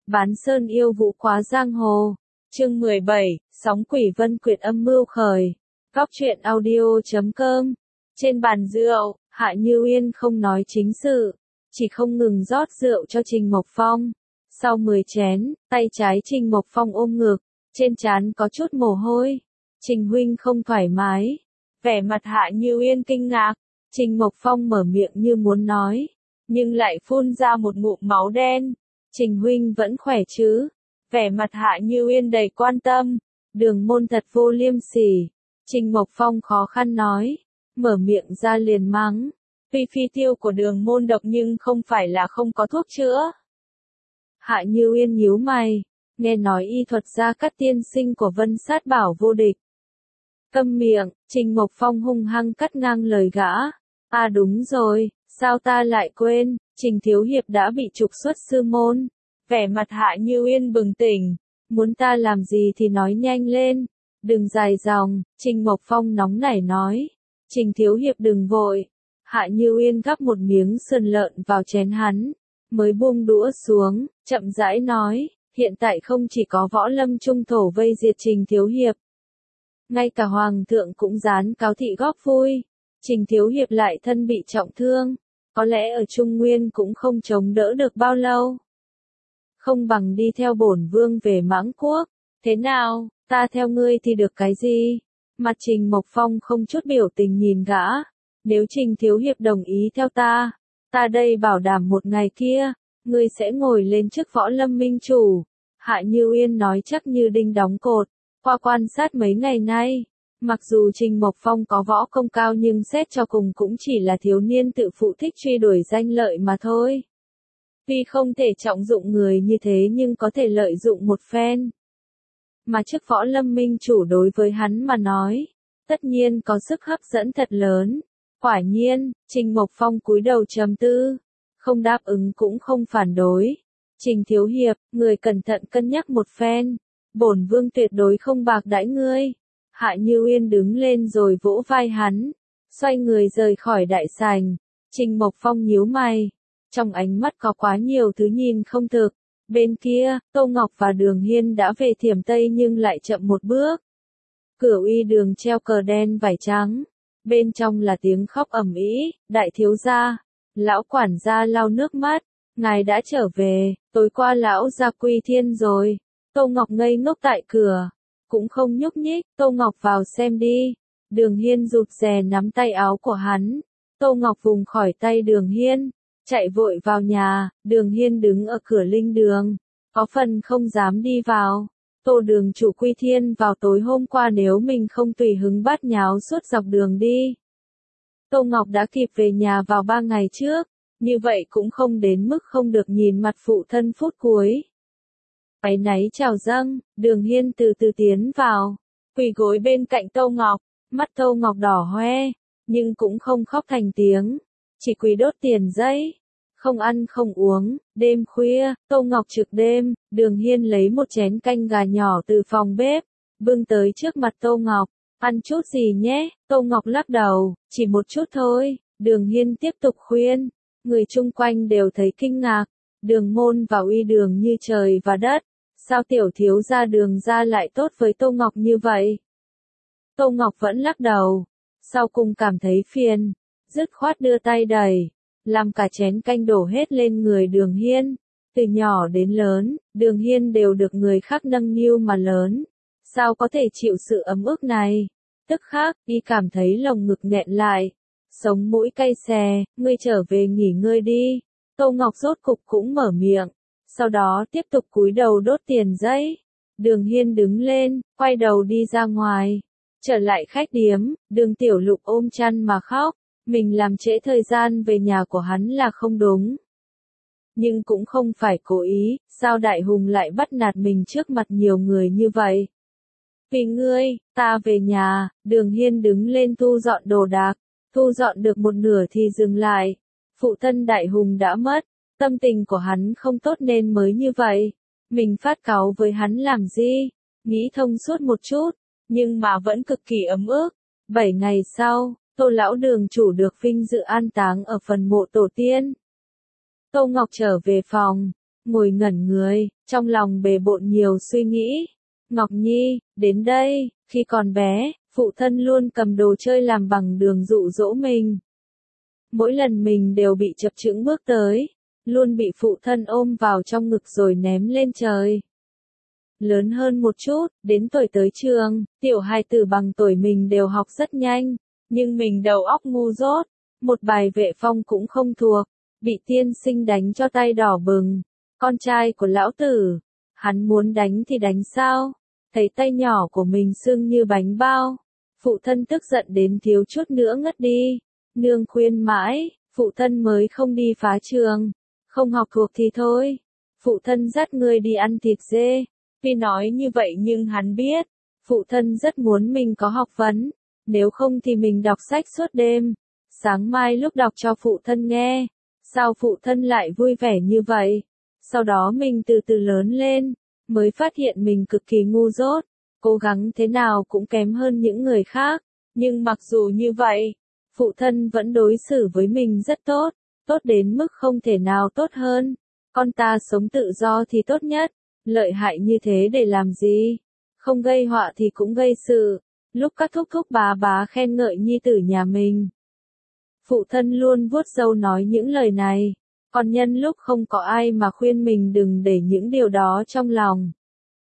Bán sơn yêu vũ quá giang hồ. Chương 17, sóng quỷ vân quyệt âm mưu khởi. Góc truyện audio.com. Trên bàn rượu, Hạ Như Uyên không nói chính sự, chỉ không ngừng rót rượu cho Trình Mộc Phong. Sau 10 chén, tay trái Trình Mộc Phong ôm ngực, trên trán có chút mồ hôi. Trình huynh không thoải mái. Vẻ mặt Hạ Như Uyên kinh ngạc, Trình Mộc Phong mở miệng như muốn nói, nhưng lại phun ra một ngụm máu đen. Trình huynh vẫn khỏe chứ? Vẻ mặt Hạ Như Uyên đầy quan tâm. Đường môn thật vô liêm sỉ. Trình Mộc Phong khó khăn nói, mở miệng ra liền mắng. Tuy phi tiêu của đường môn độc nhưng không phải là không có thuốc chữa. Hạ Như Uyên nhíu mày, nghe nói y thuật gia Cát tiên sinh của Vân Sát Bảo vô địch. Câm miệng, Trình Mộc Phong hung hăng cắt ngang lời gã. À đúng rồi, sao ta lại quên, Trình Thiếu Hiệp đã bị trục xuất sư môn. Vẻ mặt Hạ Như Uyên bừng tỉnh, muốn ta làm gì thì nói nhanh lên, đừng dài dòng. Trình Mộc Phong nóng nảy nói. Trình Thiếu Hiệp đừng vội. Hạ Như Uyên gắp một miếng sườn lợn vào chén hắn, mới buông đũa xuống, chậm rãi nói, hiện tại không chỉ có võ lâm trung thổ vây diệt Trình Thiếu Hiệp, ngay cả Hoàng thượng cũng dán cáo thị góp vui. Trình Thiếu Hiệp lại thân bị trọng thương, có lẽ ở Trung Nguyên cũng không chống đỡ được bao lâu. Không bằng đi theo bổn vương về Mãng Quốc. Thế nào, ta theo ngươi thì được cái gì? Mặt Trình Mộc Phong không chút biểu tình nhìn gã. Nếu Trình Thiếu Hiệp đồng ý theo ta đây bảo đảm một ngày kia, ngươi sẽ ngồi lên chức võ lâm minh chủ. Hạ Như Uyên nói chắc như đinh đóng cột. Qua quan sát mấy ngày nay, mặc dù Trình Mộc Phong có võ công cao nhưng xét cho cùng cũng chỉ là thiếu niên tự phụ thích truy đuổi danh lợi mà thôi. Tuy không thể trọng dụng người như thế nhưng có thể lợi dụng một phen. Mà chức võ lâm minh chủ đối với hắn mà nói, tất nhiên có sức hấp dẫn thật lớn. Quả nhiên, Trình Mộc Phong cúi đầu trầm tư, không đáp ứng cũng không phản đối. Trình Thiếu Hiệp, người cẩn thận cân nhắc một phen, bổn vương tuyệt đối không bạc đãi ngươi. Hạ Như Uyên đứng lên rồi vỗ vai hắn, xoay người rời khỏi đại sảnh. Trình Mộc Phong nhíu mày, trong ánh mắt có quá nhiều thứ nhìn không thực. Bên kia, Tô Ngọc và Đường Hiên đã về Thiểm Tây nhưng lại chậm một bước. Cửa uy đường treo cờ đen vải trắng, bên trong là tiếng khóc ầm ĩ. Đại thiếu gia, lão quản gia lau nước mắt, ngài đã trở về, tối qua lão ra quy thiên rồi. Tô Ngọc ngây ngốc tại cửa, cũng không nhúc nhích. Tô Ngọc vào xem đi. Đường Hiên rụt rè nắm tay áo của hắn. Tô Ngọc vùng khỏi tay Đường Hiên, chạy vội vào nhà. Đường Hiên đứng ở cửa linh đường, có phần không dám đi vào. Tô đường chủ quy thiên vào tối hôm qua, nếu mình không tùy hứng bắt nháo suốt dọc đường đi. Tô Ngọc đã kịp về nhà vào 3 ngày trước, như vậy cũng không đến mức không được nhìn mặt phụ thân phút cuối. Áy náy chào dâng, Đường Hiên từ từ tiến vào, quỳ gối bên cạnh Tô Ngọc, mắt Tô Ngọc đỏ hoe, nhưng cũng không khóc thành tiếng, chỉ quỳ đốt tiền giấy, không ăn không uống. Đêm khuya, Tô Ngọc trực đêm, Đường Hiên lấy một chén canh gà nhỏ từ phòng bếp, bưng tới trước mặt Tô Ngọc. Ăn chút gì nhé? Tô Ngọc lắc đầu, chỉ một chút thôi. Đường Hiên tiếp tục khuyên, người chung quanh đều thấy kinh ngạc. Đường môn và uy đường như trời và đất, sao tiểu thiếu gia Đường gia lại tốt với Tô Ngọc như vậy? Tô Ngọc vẫn lắc đầu, sau cùng cảm thấy phiền, dứt khoát đưa tay đẩy, làm cả chén canh đổ hết lên người Đường Hiên. Từ nhỏ đến lớn, Đường Hiên đều được người khác nâng niu mà lớn, sao có thể chịu sự ấm ức này? Tức khắc, y cảm thấy lồng ngực nghẹn lại, sống mũi cay xè. Ngươi trở về nghỉ ngơi đi. Tô Ngọc rốt cục cũng mở miệng, sau đó tiếp tục cúi đầu đốt tiền giấy. Đường Hiên đứng lên, quay đầu đi ra ngoài. Trở lại khách điếm, Đường Tiểu Lục ôm chăn mà khóc. Mình làm trễ thời gian về nhà của hắn là không đúng, nhưng cũng không phải cố ý. Sao Đại Hùng lại bắt nạt mình trước mặt nhiều người như vậy? Vì ngươi, ta về nhà. Đường Hiên đứng lên thu dọn đồ đạc, thu dọn được một nửa thì dừng lại. Phụ thân Đại Hùng đã mất, tâm tình của hắn không tốt nên mới như vậy. Mình phát cáu với hắn làm gì? Nghĩ thông suốt một chút, nhưng mà vẫn cực kỳ ấm ức. 7 ngày sau, Tô lão đường chủ được vinh dự an táng ở phần mộ tổ tiên. Tô Ngọc trở về phòng, ngồi ngẩn người, trong lòng bề bộn nhiều suy nghĩ. Ngọc Nhi, đến đây, khi còn bé, phụ thân luôn cầm đồ chơi làm bằng đường dụ dỗ mình. Mỗi lần mình đều bị chập chững bước tới, luôn bị phụ thân ôm vào trong ngực rồi ném lên trời. Lớn hơn một chút, đến tuổi tới trường, tiểu hài tử bằng tuổi mình đều học rất nhanh, nhưng mình đầu óc ngu dốt, một bài vệ phong cũng không thuộc, bị tiên sinh đánh cho tay đỏ bừng. Con trai của lão tử, hắn muốn đánh thì đánh sao? Thấy tay nhỏ của mình sưng như bánh bao, phụ thân tức giận đến thiếu chút nữa ngất đi. Nương khuyên mãi, phụ thân mới không đi phá trường, không học thuộc thì thôi. Phụ thân dắt người đi ăn thịt dê. Tuy nói như vậy nhưng hắn biết, phụ thân rất muốn mình có học vấn, nếu không thì mình đọc sách suốt đêm. Sáng mai lúc đọc cho phụ thân nghe, sao phụ thân lại vui vẻ như vậy? Sau đó mình từ từ lớn lên, mới phát hiện mình cực kỳ ngu dốt, cố gắng thế nào cũng kém hơn những người khác, nhưng mặc dù như vậy, phụ thân vẫn đối xử với mình rất tốt, tốt đến mức không thể nào tốt hơn. Con ta sống tự do thì tốt nhất, lợi hại như thế để làm gì? Không gây họa thì cũng gây sự. Lúc các thúc thúc bá khen ngợi nhi tử nhà mình, phụ thân luôn vuốt râu nói những lời này, còn nhân lúc không có ai mà khuyên mình đừng để những điều đó trong lòng.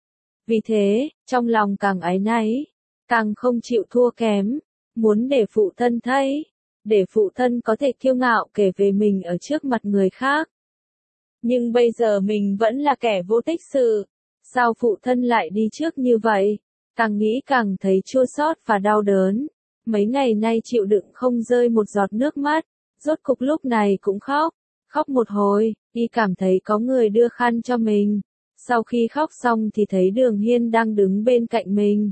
Vì thế, trong lòng càng áy náy, càng không chịu thua kém, muốn để phụ thân thấy, để phụ thân có thể kiêu ngạo kể về mình ở trước mặt người khác. Nhưng bây giờ mình vẫn là kẻ vô tích sự, sao phụ thân lại đi trước như vậy? Càng nghĩ càng thấy chua xót và đau đớn. Mấy ngày nay chịu đựng không rơi một giọt nước mắt, rốt cục lúc này cũng khóc. Khóc một hồi, y cảm thấy có người đưa khăn cho mình. Sau khi khóc xong thì thấy Đường Hiên đang đứng bên cạnh mình.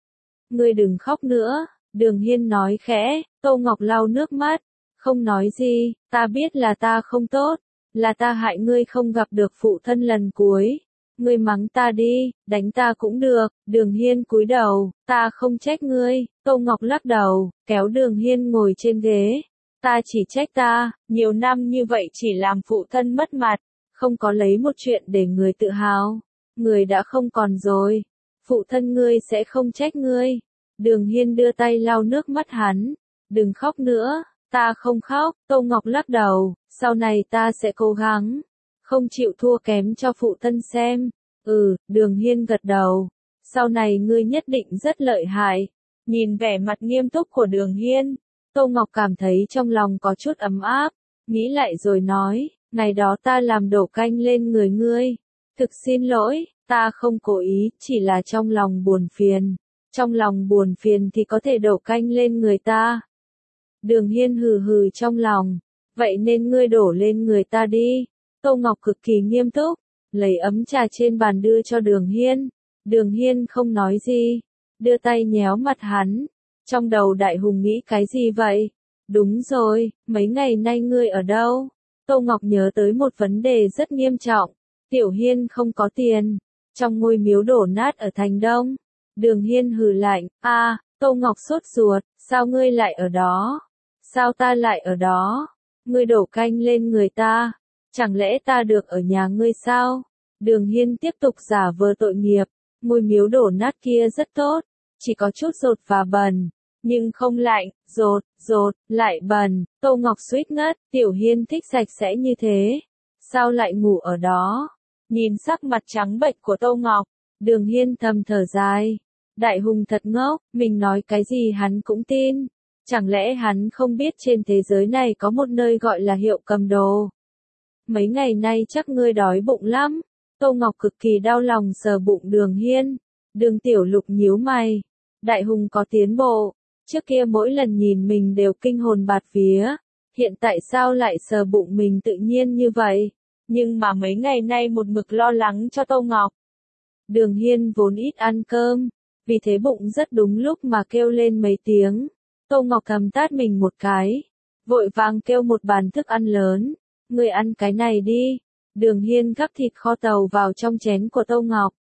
Ngươi đừng khóc nữa, Đường Hiên nói khẽ. Tô Ngọc lau nước mắt, không nói gì, ta biết là ta không tốt, là ta hại ngươi không gặp được phụ thân lần cuối. Ngươi mắng ta đi, đánh ta cũng được. Đường Hiên cúi đầu, ta không trách ngươi. Tô Ngọc lắc đầu, kéo Đường Hiên ngồi trên ghế. Ta chỉ trách ta, nhiều năm như vậy chỉ làm phụ thân mất mặt, không có lấy một chuyện để người tự hào. Người đã không còn rồi, phụ thân ngươi sẽ không trách ngươi. Đường Hiên đưa tay lau nước mắt hắn, đừng khóc nữa, ta không khóc. Tô Ngọc lắc đầu, sau này ta sẽ cố gắng, không chịu thua kém cho phụ thân xem. Đường Hiên gật đầu, sau này ngươi nhất định rất lợi hại. Nhìn vẻ mặt nghiêm túc của Đường Hiên, Tô Ngọc cảm thấy trong lòng có chút ấm áp, nghĩ lại rồi nói, ngày đó ta làm đổ canh lên người ngươi. Thực xin lỗi, ta không cố ý, chỉ là trong lòng buồn phiền. Trong lòng buồn phiền thì có thể đổ canh lên người ta. Đường Hiên hừ hừ trong lòng, vậy nên ngươi đổ lên người ta đi. Tô Ngọc cực kỳ nghiêm túc, lấy ấm trà trên bàn đưa cho Đường Hiên. Đường Hiên không nói gì, đưa tay nhéo mặt hắn. Trong đầu Đại Hùng nghĩ cái gì vậy? Đúng rồi, mấy ngày nay ngươi ở đâu? Tô Ngọc nhớ tới một vấn đề rất nghiêm trọng. Tiểu Hiên không có tiền, trong ngôi miếu đổ nát ở Thành Đông. Đường Hiên hừ lạnh, Tô Ngọc sốt ruột, sao ngươi lại ở đó? Sao ta lại ở đó? Ngươi đổ canh lên người ta, chẳng lẽ ta được ở nhà ngươi sao? Đường Hiên tiếp tục giả vờ tội nghiệp, ngôi miếu đổ nát kia rất tốt, chỉ có chút dột và bẩn, nhưng không lạnh, dột, lại bẩn. Tô Ngọc suýt ngất, Tiểu Hiên thích sạch sẽ như thế, sao lại ngủ ở đó? Nhìn sắc mặt trắng bệch của Tô Ngọc, Đường Hiên thầm thở dài. Đại Hùng thật ngốc, mình nói cái gì hắn cũng tin. Chẳng lẽ hắn không biết trên thế giới này có một nơi gọi là hiệu cầm đồ? Mấy ngày nay chắc ngươi đói bụng lắm. Tô Ngọc cực kỳ đau lòng sờ bụng Đường Hiên. Đường Tiểu Lục nhíu mày. Đại Hùng có tiến bộ. Trước kia mỗi lần nhìn mình đều kinh hồn bạt vía. Hiện tại sao lại sờ bụng mình tự nhiên như vậy? Nhưng mà mấy ngày nay một mực lo lắng cho Tô Ngọc. Đường Hiên vốn ít ăn cơm, vì thế bụng rất đúng lúc mà kêu lên mấy tiếng. Tô Ngọc thầm tát mình một cái, vội vàng kêu một bàn thức ăn lớn. Ngươi ăn cái này đi. Đường Hiên gắp thịt kho tàu vào trong chén của Tô Ngọc.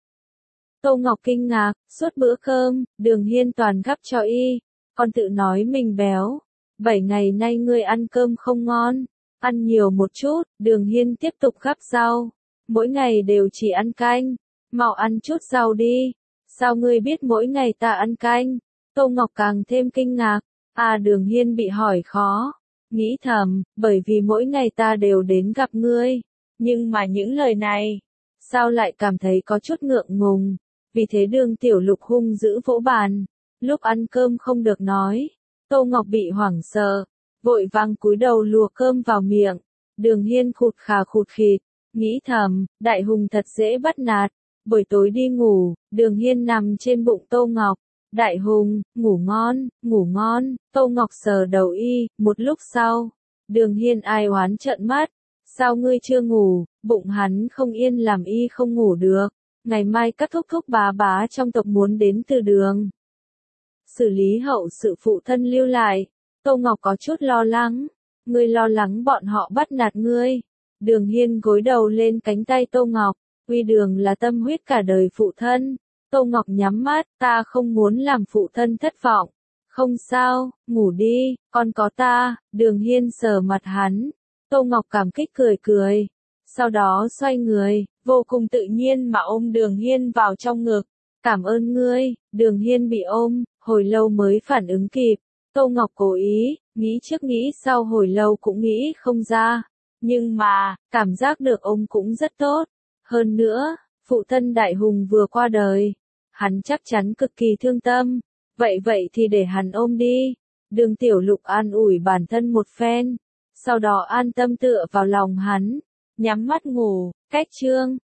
Tô Ngọc kinh ngạc, suốt bữa cơm, Đường Hiên toàn gắp cho y, còn tự nói mình béo. 7 ngày nay ngươi ăn cơm không ngon, ăn nhiều một chút. Đường Hiên tiếp tục gắp rau, mỗi ngày đều chỉ ăn canh, mau ăn chút rau đi. Sao ngươi biết mỗi ngày ta ăn canh? Tô Ngọc càng thêm kinh ngạc, Đường Hiên bị hỏi khó, nghĩ thầm, bởi vì mỗi ngày ta đều đến gặp ngươi, nhưng mà những lời này, sao lại cảm thấy có chút ngượng ngùng, vì thế Đường Tiểu Lục hung dữ vỗ bàn, lúc ăn cơm không được nói. Tô Ngọc bị hoảng sợ, vội vàng cúi đầu lùa cơm vào miệng. Đường Hiên khụt khà khụt khịt, nghĩ thầm, đại hùng thật dễ bắt nạt. Buổi tối đi ngủ, Đường Hiên nằm trên bụng Tô Ngọc. Đại hùng, ngủ ngon, ngủ ngon. Tô Ngọc sờ đầu y, một lúc sau, Đường Hiên ai oán trợn mắt. Sao ngươi chưa ngủ? Bụng hắn không yên làm y không ngủ được. Ngày mai các thúc thúc bá bá trong tộc muốn đến từ đường. Xử lý hậu sự phụ thân lưu lại. Tô Ngọc có chút lo lắng. Ngươi lo lắng bọn họ bắt nạt ngươi. Đường Hiên gối đầu lên cánh tay Tô Ngọc. Uy Đường là tâm huyết cả đời phụ thân. Tô Ngọc nhắm mắt, ta không muốn làm phụ thân thất vọng. Không sao, ngủ đi, con có ta. Đường Hiên sờ mặt hắn. Tô Ngọc cảm kích cười cười. Sau đó xoay người, vô cùng tự nhiên mà ôm Đường Hiên vào trong ngực. Cảm ơn ngươi. Đường Hiên bị ôm, hồi lâu mới phản ứng kịp. Tô Ngọc cố ý, nghĩ trước nghĩ sau hồi lâu cũng nghĩ không ra. Nhưng mà, cảm giác được ôm cũng rất tốt. Hơn nữa, phụ thân Đại Hùng vừa qua đời. Hắn chắc chắn cực kỳ thương tâm. Vậy thì để hắn ôm đi. Đường Tiểu Lục an ủi bản thân một phen. Sau đó an tâm tựa vào lòng hắn. Nhắm mắt ngủ, cách chương.